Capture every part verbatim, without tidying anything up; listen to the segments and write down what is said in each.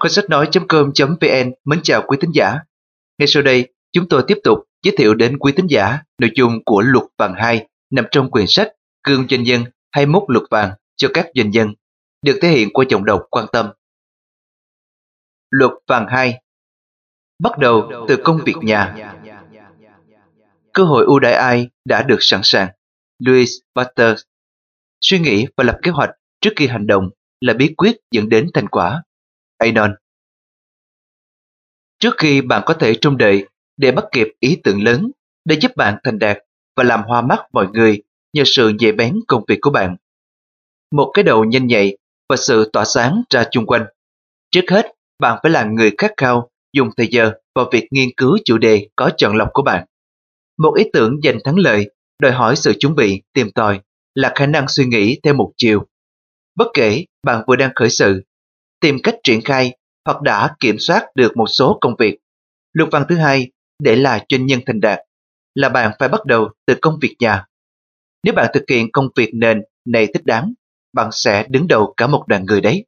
Kho sách nói.com.vn mến chào quý thính giả. Ngay sau đây, chúng tôi tiếp tục giới thiệu đến quý thính giả nội dung của luật vàng hai nằm trong quyển sách Gương Doanh nhân hai mươi mốt luật vàng cho các doanh nhân, được thể hiện qua giọng đọc quan tâm. Luật vàng hai. Bắt đầu từ công việc nhà. Cơ hội ưu đãi ai đã được sẵn sàng. Louis Pasteur. Suy nghĩ và lập kế hoạch trước khi hành động là bí quyết dẫn đến thành quả. Anon. Trước khi bạn có thể trông đợi để bắt kịp ý tưởng lớn để giúp bạn thành đạt và làm hoa mắt mọi người nhờ sự nhạy bén công việc của bạn, một cái đầu nhanh nhạy và sự tỏa sáng ra chung quanh. Trước hết, bạn phải là người khát khao dùng thời giờ vào việc nghiên cứu chủ đề có chọn lọc của bạn. Một ý tưởng giành thắng lợi đòi hỏi sự chuẩn bị tìm tòi, là khả năng suy nghĩ theo một chiều. Bất kể bạn vừa đang khởi sự, tìm cách triển khai hoặc đã kiểm soát được một số công việc. Luật vàng thứ hai để là doanh nhân thành đạt là bạn phải bắt đầu từ công việc nhà. Nếu bạn thực hiện công việc nền này thích đáng, bạn sẽ đứng đầu cả một đoàn người đấy.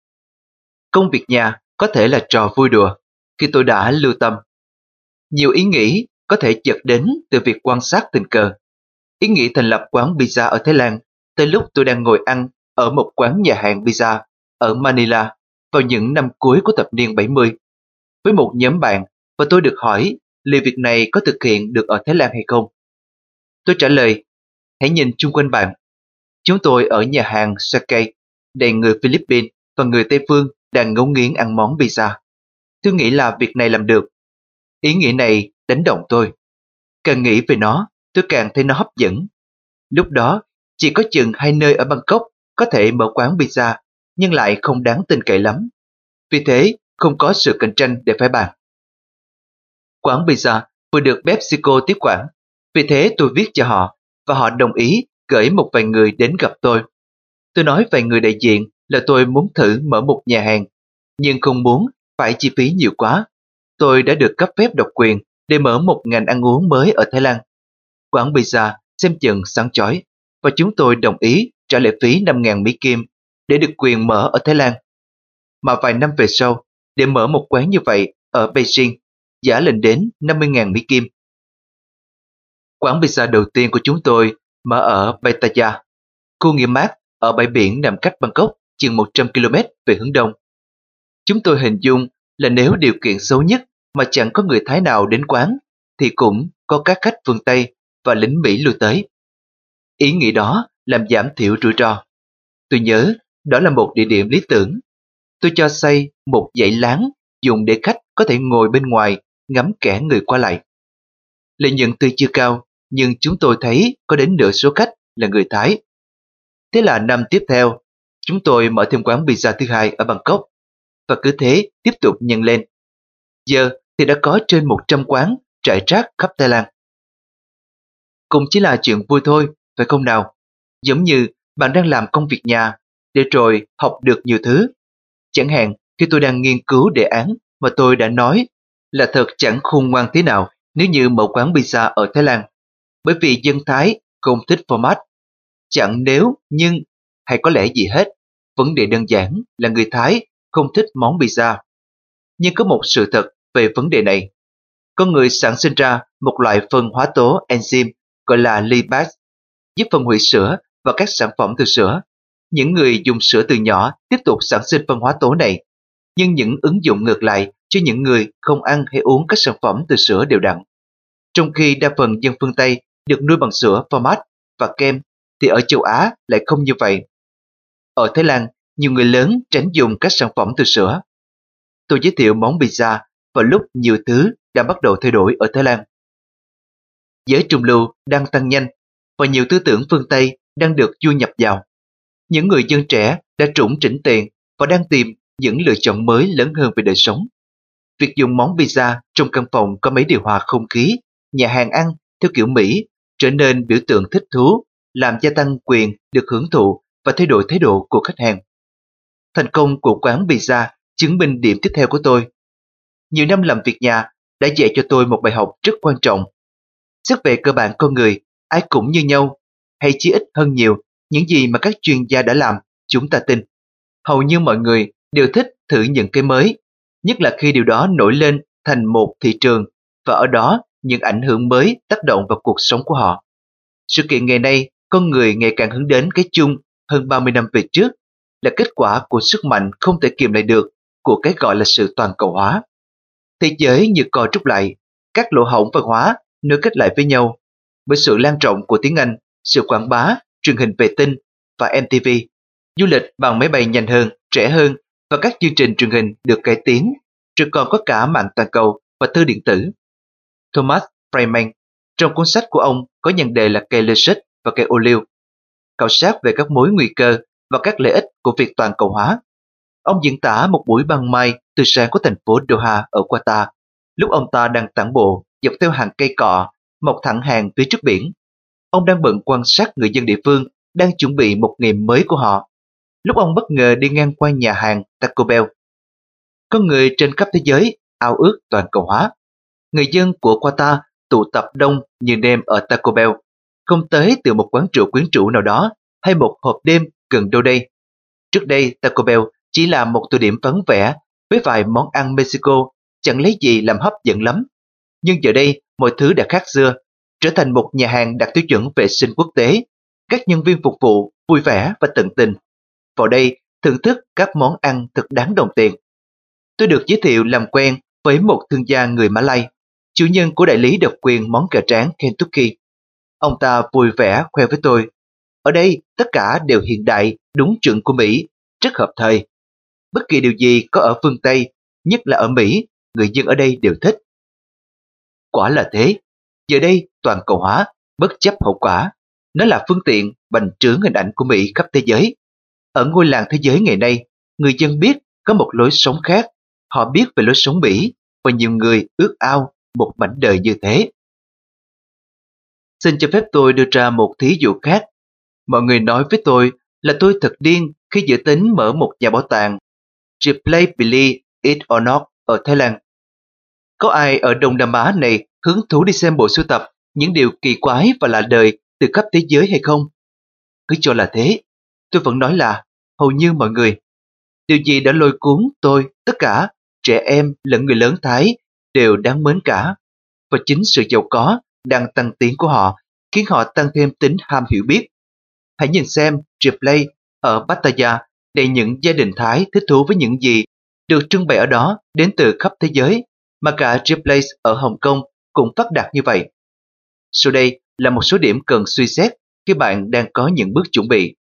Công việc nhà có thể là trò vui đùa khi tôi đã lưu tâm. Nhiều ý nghĩ có thể chợt đến từ việc quan sát tình cờ. Ý nghĩ thành lập quán pizza ở Thái Lan tới lúc tôi đang ngồi ăn ở một quán nhà hàng pizza ở Manila vào những năm cuối của thập niên bảy mươi với một nhóm bạn, và tôi được hỏi liệu việc này có thực hiện được ở Thái Lan hay không. Tôi trả lời, hãy nhìn chung quanh bạn. Chúng tôi ở nhà hàng Sake, đầy người Philippines và người Tây phương đang ngấu nghiến ăn món pizza. Tôi nghĩ là việc này làm được. Ý nghĩ này đánh động tôi. Càng nghĩ về nó, tôi càng thấy nó hấp dẫn. Lúc đó, chỉ có chừng hai nơi ở Bangkok có thể mở quán pizza, nhưng lại không đáng tin cậy lắm. Vì thế, không có sự cạnh tranh để phải bàn. Quán pizza vừa được PepsiCo tiếp quản, vì thế tôi viết cho họ, và họ đồng ý gửi một vài người đến gặp tôi. Tôi nói vài người đại diện là tôi muốn thử mở một nhà hàng, nhưng không muốn phải chi phí nhiều quá. Tôi đã được cấp phép độc quyền để mở một ngành ăn uống mới ở Thái Lan. Quán pizza xem chừng sáng chói, và chúng tôi đồng ý trả lệ phí năm nghìn Mỹ Kim để được quyền mở ở Thái Lan. Mà vài năm về sau, để mở một quán như vậy ở Beijing, giá lên đến năm mươi nghìn Mỹ Kim. Quán pizza đầu tiên của chúng tôi mở ở Pattaya, khu nghỉ mát ở bãi biển nằm cách Bangkok chừng một trăm ki lô mét về hướng đông. Chúng tôi hình dung là nếu điều kiện xấu nhất mà chẳng có người Thái nào đến quán, thì cũng có các khách phương Tây và lính Mỹ lui tới. Ý nghĩ đó làm giảm thiểu rủi ro. Tôi nhớ đó là một địa điểm lý tưởng. Tôi cho xây một dãy láng dùng để khách có thể ngồi bên ngoài ngắm kẻ người qua lại. Lợi nhuận tuy chưa cao, nhưng chúng tôi thấy có đến nửa số khách là người Thái. Thế là năm tiếp theo, chúng tôi mở thêm quán pizza thứ hai ở Bangkok, và cứ thế tiếp tục nhân lên. Giờ thì đã có trên một trăm quán trải rác khắp Thái Lan. Cũng chỉ là chuyện vui thôi, phải không nào? Giống như bạn đang làm công việc nhà để rồi học được nhiều thứ. Chẳng hạn khi tôi đang nghiên cứu đề án mà tôi đã nói là thật chẳng khôn ngoan thế nào nếu như mở quán pizza ở Thái Lan, bởi vì dân Thái không thích format. Chẳng nếu, nhưng, hay có lẽ gì hết. Vấn đề đơn giản là người Thái không thích món pizza. Nhưng có một sự thật về vấn đề này. Con người sản sinh ra một loại phân hóa tố enzyme gọi là lipase, giúp phân hủy sữa và các sản phẩm từ sữa. Những người dùng sữa từ nhỏ tiếp tục sản sinh phân hóa tố này, nhưng những ứng dụng ngược lại cho những người không ăn hay uống các sản phẩm từ sữa đều đặn. Trong khi đa phần dân phương Tây được nuôi bằng sữa format và kem, thì ở châu Á lại không như vậy. Ở Thái Lan, nhiều người lớn tránh dùng các sản phẩm từ sữa. Tôi giới thiệu món pizza vào lúc nhiều thứ đang bắt đầu thay đổi ở Thái Lan. Giới trung lưu đang tăng nhanh, và nhiều tư tưởng phương Tây đang được du nhập vào. Những người dân trẻ đã trũng trĩnh tiền và đang tìm những lựa chọn mới lớn hơn về đời sống. Việc dùng món pizza trong căn phòng có máy điều hòa không khí, nhà hàng ăn theo kiểu Mỹ trở nên biểu tượng thích thú, làm gia tăng quyền được hưởng thụ và thay đổi thái độ của khách hàng. Thành công của quán pizza chứng minh điểm tiếp theo của tôi. Nhiều năm làm việc nhà đã dạy cho tôi một bài học rất quan trọng. Xét về cơ bản con người, ai cũng như nhau, hay chỉ ít hơn nhiều những gì mà các chuyên gia đã làm, chúng ta tin. Hầu như mọi người đều thích thử những cái mới nhất là khi điều đó nổi lên thành một thị trường và ở đó những ảnh hưởng mới tác động vào cuộc sống của họ. Sự kiện ngày nay, con người ngày càng hướng đến cái chung hơn ba mươi năm về trước là kết quả của sức mạnh không thể kiềm lại được của cái gọi là sự toàn cầu hóa. Thế giới như co rút lại, các lỗ hổng văn hóa nối kết lại với nhau bởi sự lan rộng của tiếng Anh, sự quảng bá, truyền hình vệ tinh và em tê vê, du lịch bằng máy bay nhanh hơn, rẻ hơn và các chương trình truyền hình được cải tiến, rồi còn có cả mạng toàn cầu và thư điện tử. Thomas Friedman trong cuốn sách của ông có nhan đề là cây lê xích và cây ô liu, khảo sát về các mối nguy cơ và các lợi ích của việc toàn cầu hóa. Ông diễn tả một buổi ban mai từ sáng của thành phố Doha ở Qatar, lúc ông ta đang tản bộ dọc theo hàng cây cọ mọc thẳng hàng phía trước biển. Ông đang bận quan sát người dân địa phương đang chuẩn bị một ngày mới của họ, lúc ông bất ngờ đi ngang qua nhà hàng Taco Bell. Con người trên khắp thế giới ao ước toàn cầu hóa. Người dân của Qatar tụ tập đông như đêm ở Taco Bell, không tới từ một quán rượu quyến rũ nào đó hay một hộp đêm gần đâu đây. Trước đây, Taco Bell chỉ là một tụ điểm vắng vẻ với vài món ăn Mexico chẳng lấy gì làm hấp dẫn lắm. Nhưng giờ đây, mọi thứ đã khác xưa, trở thành một nhà hàng đạt tiêu chuẩn vệ sinh quốc tế. Các nhân viên phục vụ vui vẻ và tận tình. Vào đây, thưởng thức các món ăn thật đáng đồng tiền. Tôi được giới thiệu làm quen với một thương gia người Mã Lai, chủ nhân của đại lý độc quyền món gà tráng Kentucky. Ông ta vui vẻ khoe với tôi, ở đây tất cả đều hiện đại, đúng chuẩn của Mỹ, rất hợp thời. Bất kỳ điều gì có ở phương Tây, nhất là ở Mỹ, người dân ở đây đều thích. Quả là thế, giờ đây toàn cầu hóa, bất chấp hậu quả, nó là phương tiện bành trướng hình ảnh của Mỹ khắp thế giới. Ở ngôi làng thế giới ngày nay, người dân biết có một lối sống khác, họ biết về lối sống Mỹ và nhiều người ước ao một mảnh đời như thế. Xin cho phép tôi đưa ra một thí dụ khác. Mọi người nói với tôi là tôi thật điên khi dự tính mở một nhà bảo tàng Replay Believe It or Not ở Thái Lan. Có ai ở Đông Nam Á này hứng thú đi xem bộ sưu tập những điều kỳ quái và lạ đời từ khắp thế giới hay không? Cứ cho là thế, tôi vẫn nói là hầu như mọi người. Điều gì đã lôi cuốn tôi, tất cả, trẻ em lẫn người lớn Thái, đều đáng mến cả. Và chính sự giàu có đang tăng tiến của họ khiến họ tăng thêm tính ham hiểu biết. Hãy nhìn xem Replay ở Pattaya để những gia đình Thái thích thú với những gì được trưng bày ở đó đến từ khắp thế giới, mà cả Replay ở Hồng Kông cũng phát đạt như vậy. Sau đây là một số điểm cần suy xét khi bạn đang có những bước chuẩn bị.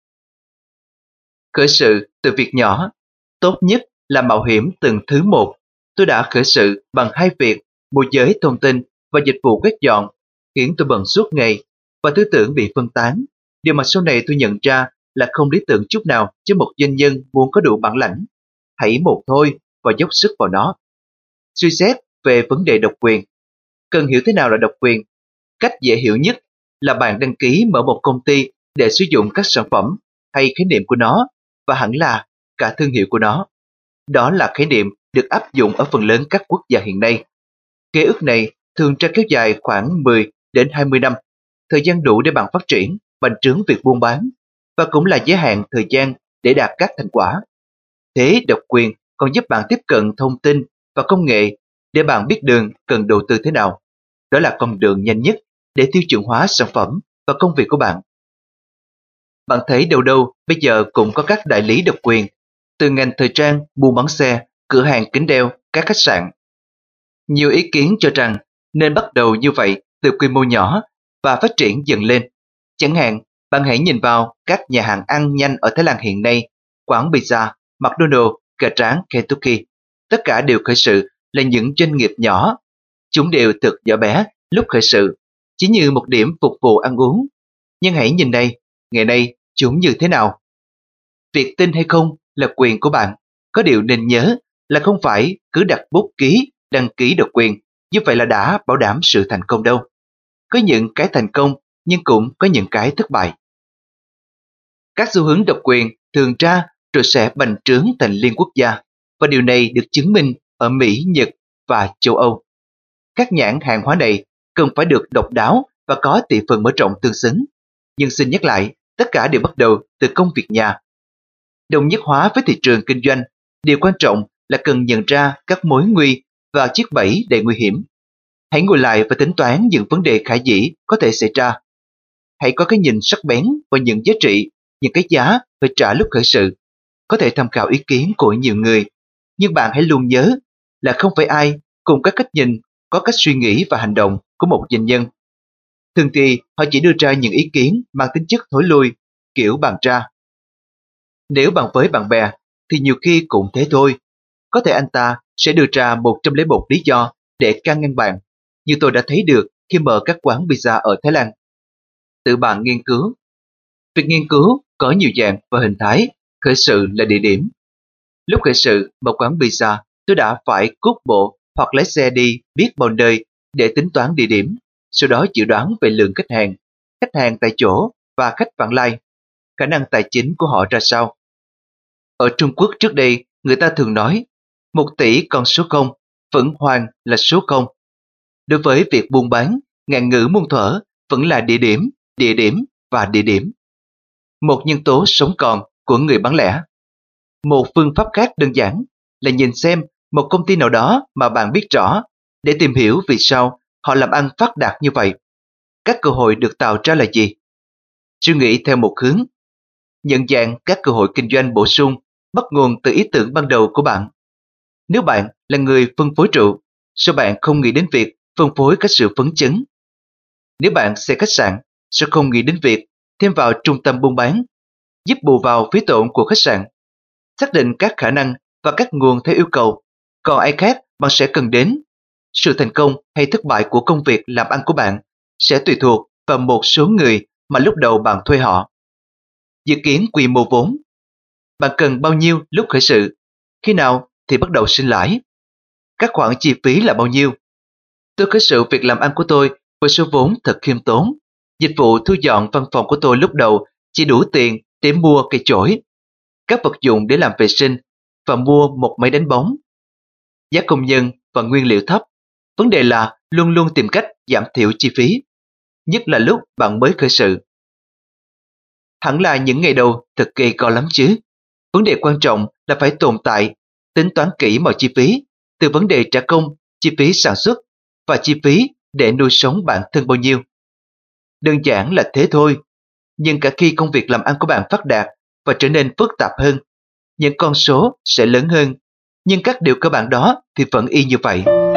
Khởi sự từ việc nhỏ. Tốt nhất là mạo hiểm từng thứ một. Tôi đã khởi sự bằng hai việc môi giới thông tin và dịch vụ quét dọn, khiến tôi bận suốt ngày và tư tưởng bị phân tán. Điều mà sau này tôi nhận ra là không lý tưởng chút nào cho một doanh nhân muốn có đủ bản lãnh. Hãy một thôi và dốc sức vào nó. Suy xét về vấn đề độc quyền. Cần hiểu thế nào là độc quyền. Cách dễ hiểu nhất là bạn đăng ký mở một công ty để sử dụng các sản phẩm hay khái niệm của nó, và hẳn là cả thương hiệu của nó. Đó là khái niệm được áp dụng ở phần lớn các quốc gia hiện nay. Kế ước này thường ra kéo dài khoảng mười đến hai mươi năm, thời gian đủ để bạn phát triển, bành trướng việc buôn bán, và cũng là giới hạn thời gian để đạt các thành quả. Thế độc quyền còn giúp bạn tiếp cận thông tin và công nghệ để bạn biết đường cần đầu tư thế nào. Đó là con đường nhanh nhất để tiêu chuẩn hóa sản phẩm và công việc của bạn. Bạn thấy đâu đâu bây giờ cũng có các đại lý độc quyền, từ ngành thời trang, buôn bán xe, cửa hàng kính đeo, các khách sạn. Nhiều ý kiến cho rằng nên bắt đầu như vậy từ quy mô nhỏ và phát triển dần lên. Chẳng hạn, bạn hãy nhìn vào các nhà hàng ăn nhanh ở Thái Lan hiện nay, quán pizza, McDonald's, gà tráng Kentucky. Tất cả đều khởi sự là những doanh nghiệp nhỏ. Chúng đều thật nhỏ bé lúc khởi sự, chỉ như một điểm phục vụ ăn uống. Nhưng hãy nhìn đây, ngày nay chúng như thế nào? Việc tin hay không là quyền của bạn. Có điều nên nhớ là không phải cứ đặt bút ký, đăng ký độc quyền, như vậy là đã bảo đảm sự thành công đâu. Có những cái thành công, nhưng cũng có những cái thất bại. Các xu hướng độc quyền thường ra rồi sẽ bành trướng thành liên quốc gia, và điều này được chứng minh ở Mỹ, Nhật và châu Âu. Các nhãn hàng hóa này cần phải được độc đáo và có thị phần mở rộng tương xứng. Nhưng xin nhắc lại, tất cả đều bắt đầu từ công việc nhà. Đồng nhất hóa với thị trường kinh doanh, điều quan trọng là cần nhận ra các mối nguy và chiếc bẫy đầy nguy hiểm. Hãy ngồi lại và tính toán những vấn đề khả dĩ có thể xảy ra. Hãy có cái nhìn sắc bén vào những giá trị, những cái giá phải trả lúc khởi sự. Có thể tham khảo ý kiến của nhiều người, nhưng bạn hãy luôn nhớ là không phải ai cùng các cách nhìn, có cách suy nghĩ và hành động của một doanh nhân. Thường thì họ chỉ đưa ra những ý kiến mang tính chất thối lui, kiểu bàn ra. Nếu bàn với bạn bè thì nhiều khi cũng thế thôi. Có thể anh ta sẽ đưa ra một trăm lẻ một lý do để can ngăn bạn, như tôi đã thấy được khi mở các quán pizza ở Thái Lan. Tự bạn nghiên cứu. Việc nghiên cứu có nhiều dạng và hình thái, khởi sự là địa điểm. Lúc khởi sự một quán pizza, tôi đã phải cút bộ hoặc lái xe đi biết bao nơi để tính toán địa điểm, sau đó dự đoán về lượng khách hàng, khách hàng tại chỗ và khách vãng lai, khả năng tài chính của họ ra sao. Ở Trung Quốc trước đây, người ta thường nói, một tỷ con số không, vẫn hoàng là số không. Đối với việc buôn bán, ngạn ngữ muôn thuở vẫn là địa điểm, địa điểm và địa điểm. Một nhân tố sống còn của người bán lẻ. Một phương pháp khác đơn giản là nhìn xem một công ty nào đó mà bạn biết rõ để tìm hiểu vì sao họ làm ăn phát đạt như vậy. Các cơ hội được tạo ra là gì? Suy nghĩ theo một hướng. Nhận dạng các cơ hội kinh doanh bổ sung bắt nguồn từ ý tưởng ban đầu của bạn. Nếu bạn là người phân phối rượu, sao bạn không nghĩ đến việc phân phối các sự phấn chấn? Nếu bạn xe khách sạn, sao không nghĩ đến việc thêm vào trung tâm buôn bán, giúp bù vào phí tổn của khách sạn? Xác định các khả năng và các nguồn theo yêu cầu, còn ai khác bạn sẽ cần đến. Sự thành công hay thất bại của công việc làm ăn của bạn sẽ tùy thuộc vào một số người mà lúc đầu bạn thuê họ. Dự kiến quy mô vốn. Bạn cần bao nhiêu lúc khởi sự? Khi nào thì bắt đầu sinh lãi? Các khoản chi phí là bao nhiêu? Tôi khởi sự việc làm ăn của tôi với số vốn thật khiêm tốn. Dịch vụ thu dọn văn phòng của tôi lúc đầu chỉ đủ tiền để mua cây chổi, các vật dụng để làm vệ sinh và mua một máy đánh bóng. Giá công nhân và nguyên liệu thấp. Vấn đề là luôn luôn tìm cách giảm thiểu chi phí, nhất là lúc bạn mới khởi sự. Hẳn là những ngày đầu thật kỳ cò lắm chứ. Vấn đề quan trọng là phải tồn tại, tính toán kỹ mọi chi phí, từ vấn đề trả công, chi phí sản xuất và chi phí để nuôi sống bản thân bao nhiêu. Đơn giản là thế thôi, nhưng cả khi công việc làm ăn của bạn phát đạt và trở nên phức tạp hơn, những con số sẽ lớn hơn, nhưng các điều cơ bản đó thì vẫn y như vậy.